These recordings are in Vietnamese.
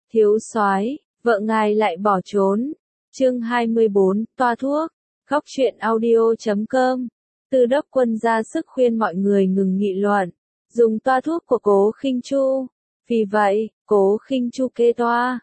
Thiếu soái, vợ ngài lại bỏ trốn. Chương 24, toa thuốc. Góc truyện audio.com. Tư Đốc Quân ra sức khuyên mọi người ngừng nghị luận, dùng toa thuốc của Cố Khinh Chu. Vì vậy, Cố Khinh Chu kê toa.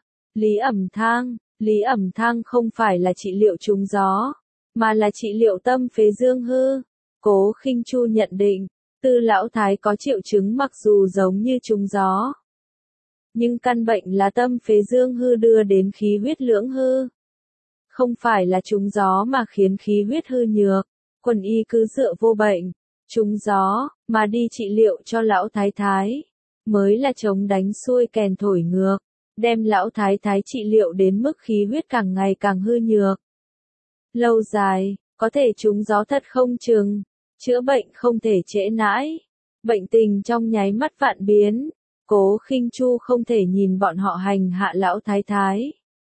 Lý ẩm thang không phải là trị liệu trúng gió, mà là trị liệu tâm phế dương hư. Cố Khinh Chu nhận định, Tư lão thái có triệu chứng mặc dù giống như trúng gió, nhưng căn bệnh là tâm phế dương hư đưa đến khí huyết lưỡng hư. Không phải là trúng gió mà khiến khí huyết hư nhược, Quân y cứ dựa vô bệnh, trúng gió, mà đi trị liệu cho lão thái thái, mới là chống đánh xuôi kèn thổi ngược, đem lão thái thái trị liệu đến mức khí huyết càng ngày càng hư nhược. Lâu dài, có thể trúng gió thật không chừng, chữa bệnh không thể trễ nãi, bệnh tình trong nháy mắt vạn biến. Cố Khinh Chu không thể nhìn bọn họ hành hạ lão thái thái.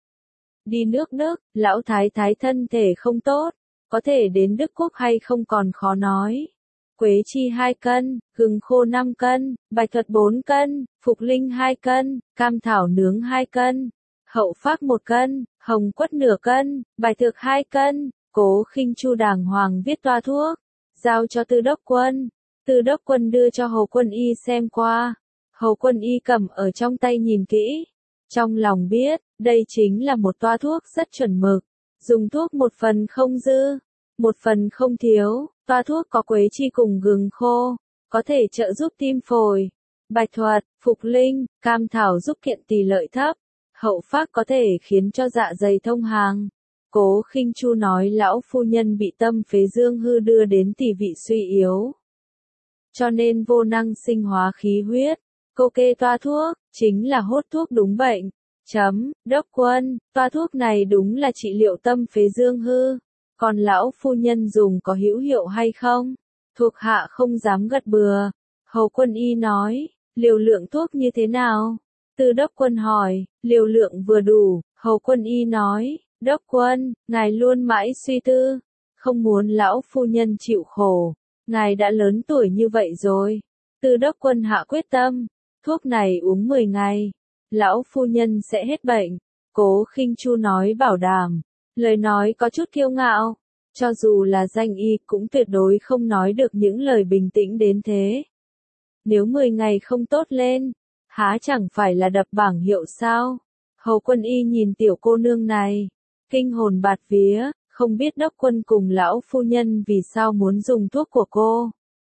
Đi nước Đức, lão thái thái thân thể không tốt, có thể đến Đức Quốc hay không còn khó nói. Quế chi 2 cân, gừng khô 5 cân, bạch thuật 4 cân, phục linh 2 cân, cam thảo nướng 2 cân, hậu phác 1 cân, hồng quất nửa cân, bài thược 2 cân. Cố Khinh Chu đàng hoàng viết toa thuốc, giao cho Tư Đốc Quân. Tư Đốc Quân đưa cho Hầu Quân y xem qua. Hầu Quân y cầm ở trong tay nhìn kỹ, trong lòng biết, đây chính là một toa thuốc rất chuẩn mực, dùng thuốc một phần không dư, một phần không thiếu. Toa thuốc có quế chi cùng gừng khô, có thể trợ giúp tim phổi. Bạch thuật, phục linh, cam thảo giúp kiện tỳ lợi thấp, hậu phác có thể khiến cho dạ dày thông hàng. Cố Khinh Chu nói lão phu nhân bị tâm phế dương hư đưa đến tỳ vị suy yếu, cho nên vô năng sinh hóa khí huyết. Cô kê toa thuốc, chính là hốt thuốc đúng bệnh. Đốc Quân, toa thuốc này đúng là trị liệu tâm phế dương hư. Còn lão phu nhân dùng có hữu hiệu hay không? Thuộc hạ không dám gật bừa. Hầu Quân y nói, liều lượng thuốc như thế nào? Tư Đốc Quân hỏi, liều lượng vừa đủ. Hầu Quân y nói, Đốc Quân, ngài luôn mãi suy tư, không muốn lão phu nhân chịu khổ. Ngài đã lớn tuổi như vậy rồi. Tư Đốc Quân hạ quyết tâm, thuốc này uống 10 ngày, lão phu nhân sẽ hết bệnh. Cố Khinh Chu nói bảo đảm, lời nói có chút kiêu ngạo, cho dù là danh y cũng tuyệt đối không nói được những lời bình tĩnh đến thế. Nếu 10 ngày không tốt lên, há chẳng phải là đập bảng hiệu sao? Hầu Quân y nhìn tiểu cô nương này, kinh hồn bạt vía, không biết Đốc Quân cùng lão phu nhân vì sao muốn dùng thuốc của cô.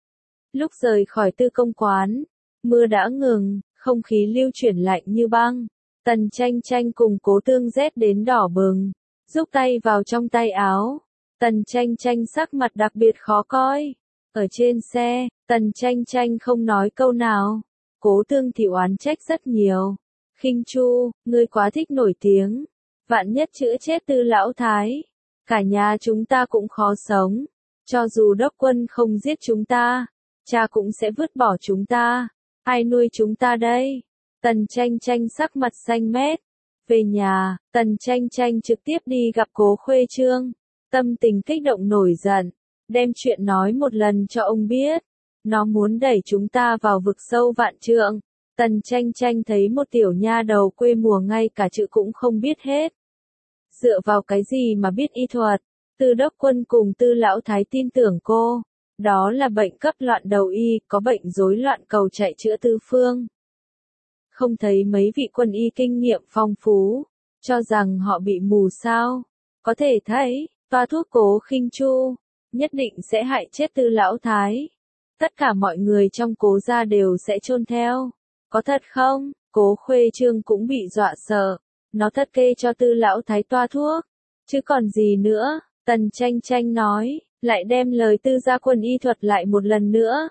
Lúc rời khỏi Tư Công quán, mưa đã ngừng, không khí lưu chuyển lạnh như băng. Tần Tranh Tranh cùng Cố Tương rét đến đỏ bừng, rúc tay vào trong tay áo. Tần Tranh Tranh sắc mặt đặc biệt khó coi. Ở trên xe, Tần Tranh Tranh không nói câu nào. Cố Tương thì oán trách rất nhiều. Khinh Chu, ngươi quá thích nổi tiếng. Vạn nhất chữa chết Tư lão thái, cả nhà chúng ta cũng khó sống. Cho dù Đốc Quân không giết chúng ta, cha cũng sẽ vứt bỏ chúng ta. Ai nuôi chúng ta đây? Tần Tranh Tranh sắc mặt xanh mét. Về nhà, Tần Tranh Tranh trực tiếp đi gặp Cố Khuê Trương. Tâm tình kích động nổi giận, đem chuyện nói một lần cho ông biết. Nó muốn đẩy chúng ta vào vực sâu vạn trượng. Tần Tranh Tranh thấy một tiểu nha đầu quê mùa ngay cả chữ cũng không biết hết. Dựa vào cái gì mà biết y thuật? Tư Đốc Quân cùng Tư lão thái tin tưởng cô. Đó là bệnh cấp loạn đầu y, có bệnh rối loạn cầu chạy chữa tứ phương. Không thấy mấy vị quân y kinh nghiệm phong phú, cho rằng họ bị mù sao? Có thể thấy, toa thuốc Cố Khinh Chu, nhất định sẽ hại chết Tư lão thái. Tất cả mọi người trong Cố gia đều sẽ chôn theo. Có thật không? Cố Khuê Trương cũng bị dọa sợ. Nó thật kê cho Tư lão thái toa thuốc. Chứ còn gì nữa? Tần Tranh Tranh nói, lại đem lời Tư gia quân y thuật lại một lần nữa.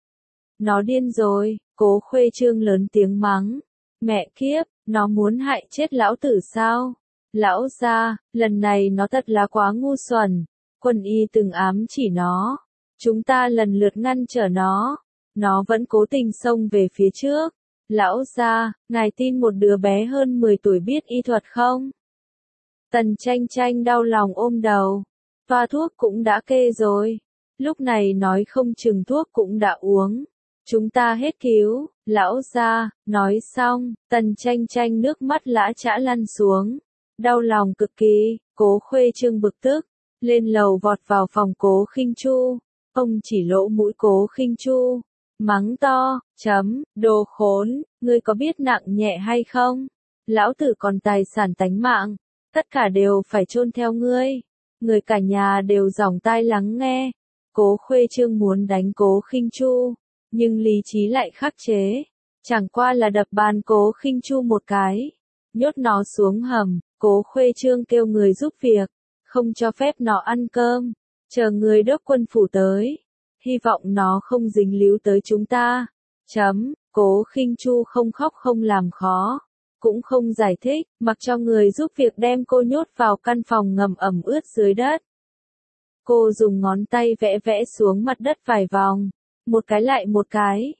Nó điên rồi. Cố Khuê Trương lớn tiếng mắng. Mẹ kiếp, nó muốn hại chết lão tử sao? Lão gia, lần này nó thật là quá ngu xuẩn. Quân y từng ám chỉ nó. Chúng ta lần lượt ngăn trở nó vẫn cố tình xông về phía trước. Lão gia, ngài tin một đứa bé hơn 10 tuổi biết y thuật không? Tần Tranh Tranh đau lòng ôm đầu. Toa thuốc cũng đã kê rồi. Lúc này nói không chừng thuốc cũng đã uống. Chúng ta hết cứu, Lão gia, nói xong, Tần Tranh Tranh nước mắt lã chã lăn xuống. Đau lòng cực kỳ, Cố Khuê Trương bực tức, lên lầu vọt vào phòng Cố Khinh Chu. Ông chỉ lỗ mũi Cố Khinh Chu, mắng to, đồ khốn, ngươi có biết nặng nhẹ hay không? Lão tử còn tài sản tánh mạng, tất cả đều phải chôn theo ngươi. Người cả nhà đều dòng tai lắng nghe. Cố Khuê Trương muốn đánh Cố Khinh Chu, nhưng lý trí lại khắc chế. Chẳng qua là đập bàn Cố Khinh Chu một cái, nhốt nó xuống hầm. Cố Khuê Trương kêu người giúp việc, không cho phép nó ăn cơm, chờ người đốc quân phủ tới. Hy vọng nó không dính líu tới chúng ta. Cố Khinh Chu không khóc không làm khó, cũng không giải thích, mặc cho người giúp việc đem cô nhốt vào căn phòng ngầm ẩm ướt dưới đất. Cô dùng ngón tay vẽ vẽ xuống mặt đất vài vòng, một cái lại một cái,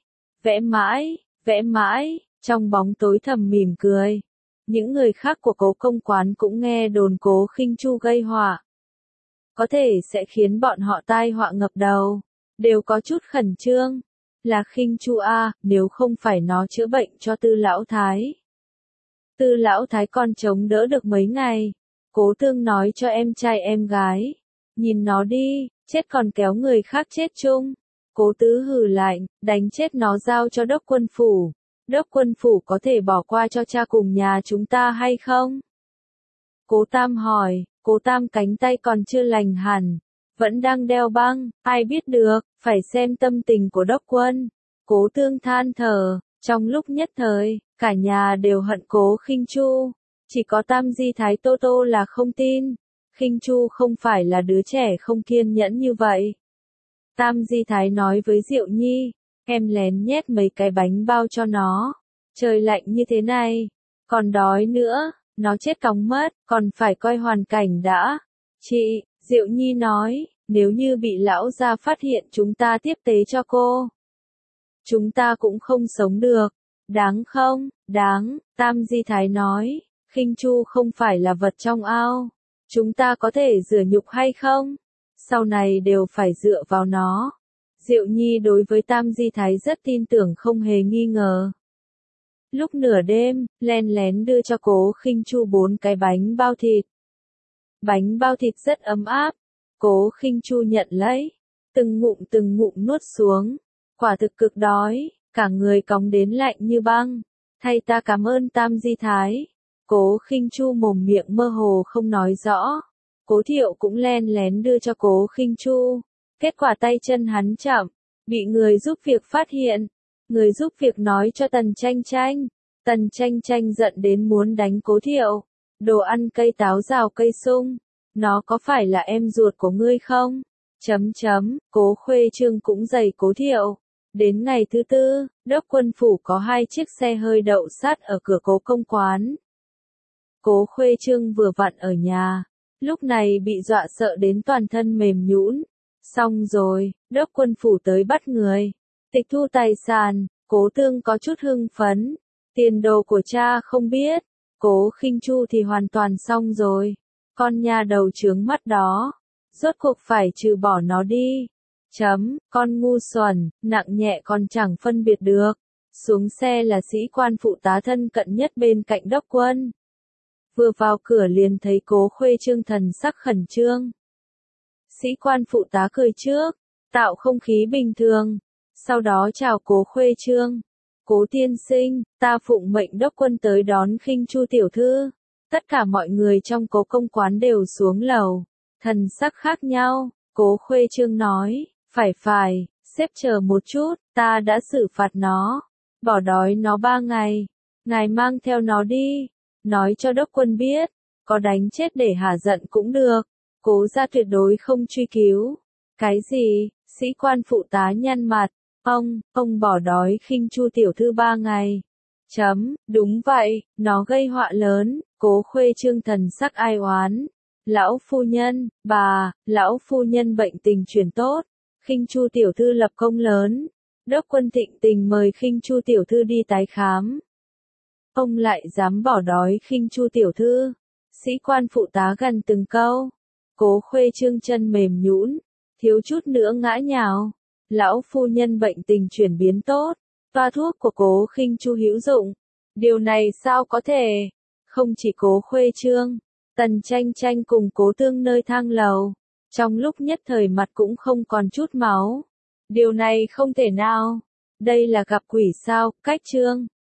vẽ mãi, trong bóng tối thầm mỉm cười. Những người khác của Cố công quán cũng nghe đồn Cố Khinh Chu gây họa, có thể sẽ khiến bọn họ tai họa ngập đầu, đều có chút khẩn trương. Là Khinh Chu a, nếu không phải nó chữa bệnh cho Tư lão thái. Tư lão thái còn chống đỡ được mấy ngày. Cố Tương nói cho em trai em gái, nhìn nó đi, chết còn kéo người khác chết chung. Cố Tứ hừ lạnh, đánh chết nó giao cho đốc quân phủ. Đốc quân phủ có thể bỏ qua cho cha cùng nhà chúng ta hay không? Cố Tam hỏi, Cố Tam cánh tay còn chưa lành hẳn, vẫn đang đeo băng, ai biết được, phải xem tâm tình của đốc quân. Cố Tương than thở, trong lúc nhất thời, cả nhà đều hận Cố Khinh Chu, chỉ có Tam Di Thái Tô Tô là không tin. Khinh Chu không phải là đứa trẻ không kiên nhẫn như vậy. Tam Di Thái nói với Diệu Nhi, em lén nhét mấy cái bánh bao cho nó. Trời lạnh như thế này, còn đói nữa, nó chết cóng mất, còn phải coi hoàn cảnh đã. Chị, Diệu Nhi nói, nếu như bị lão gia phát hiện chúng ta tiếp tế cho cô, chúng ta cũng không sống được. Đáng không? Đáng, Tam Di Thái nói, Khinh Chu không phải là vật trong ao. Chúng ta có thể rửa nhục hay không? Sau này đều phải dựa vào nó. Diệu Nhi đối với Tam Di Thái rất tin tưởng không hề nghi ngờ. Lúc nửa đêm, len lén đưa cho Cố Khinh Chu 4 cái bánh bao thịt. Bánh bao thịt rất ấm áp. Cố Khinh Chu nhận lấy, từng ngụm nuốt xuống. Quả thực cực đói, cả người cóng đến lạnh như băng. Thay ta cảm ơn Tam Di Thái. Cố Khinh Chu mồm miệng mơ hồ không nói rõ. Cố Thiệu cũng len lén đưa cho Cố Khinh Chu. Kết quả tay chân hắn chậm, bị người giúp việc phát hiện. Người giúp việc nói cho Tần Tranh Tranh. Tần Tranh Tranh giận đến muốn đánh Cố Thiệu. Đồ ăn cây táo rào cây sung, nó có phải là em ruột của ngươi không? Cố Khuê Trương cũng giày Cố Thiệu. Đến ngày thứ tư, đốc quân phủ có 2 chiếc xe hơi đậu sát ở cửa Cố công quán. Cố Khuê Trương vừa vặn ở nhà, lúc này bị dọa sợ đến toàn thân mềm nhũn. Xong rồi, đốc quân phủ tới bắt người, tịch thu tài sản. Cố Tương có chút hưng phấn, tiền đồ của cha không biết. Cố Khinh Chu thì hoàn toàn xong rồi, con nhà đầu chướng mắt đó, rốt cuộc phải trừ bỏ nó đi. Con ngu xuẩn, nặng nhẹ còn chẳng phân biệt được. Xuống xe là sĩ quan phụ tá thân cận nhất bên cạnh đốc quân. Vừa vào cửa liền thấy Cố Khuê Trương thần sắc khẩn trương. Sĩ quan phụ tá cười trước, tạo không khí bình thường, sau đó chào Cố Khuê Trương. Cố tiên sinh, ta phụng mệnh đốc quân tới đón Khinh Chu tiểu thư. Tất cả mọi người trong Cố công quán đều xuống lầu, thần sắc khác nhau. Cố Khuê Trương nói, phải, xếp chờ một chút, ta đã xử phạt nó, bỏ đói nó 3 ngày, ngài mang theo nó đi, nói cho đốc quân biết, có đánh chết để hả giận cũng được, Cố gia tuyệt đối không truy cứu. Cái gì? Sĩ quan phụ tá nhăn mặt, ông bỏ đói Khinh Chu tiểu thư 3 ngày. Đúng vậy, nó gây họa lớn. Cố Khuê Trương thần sắc ai oán. Lão phu nhân, lão phu nhân bệnh tình chuyển tốt, Khinh Chu tiểu thư lập công lớn. Đốc quân thịnh tình mời Khinh Chu tiểu thư đi tái khám. Ông lại dám bỏ đói Khinh Chu tiểu thư. Sĩ quan phụ tá gần từng câu. Cố Khuê Trương chân mềm nhũn, thiếu chút nữa ngã nhào. Lão phu nhân bệnh tình chuyển biến tốt, toa thuốc của Cố Khinh Chu hữu dụng. Điều này sao có thể? Không chỉ Cố Khuê Trương, Tần Tranh Tranh cùng Cố Tương nơi thang lầu, trong lúc nhất thời mặt cũng không còn chút máu. Điều này không thể nào. Đây là gặp quỷ sao? Cách Trương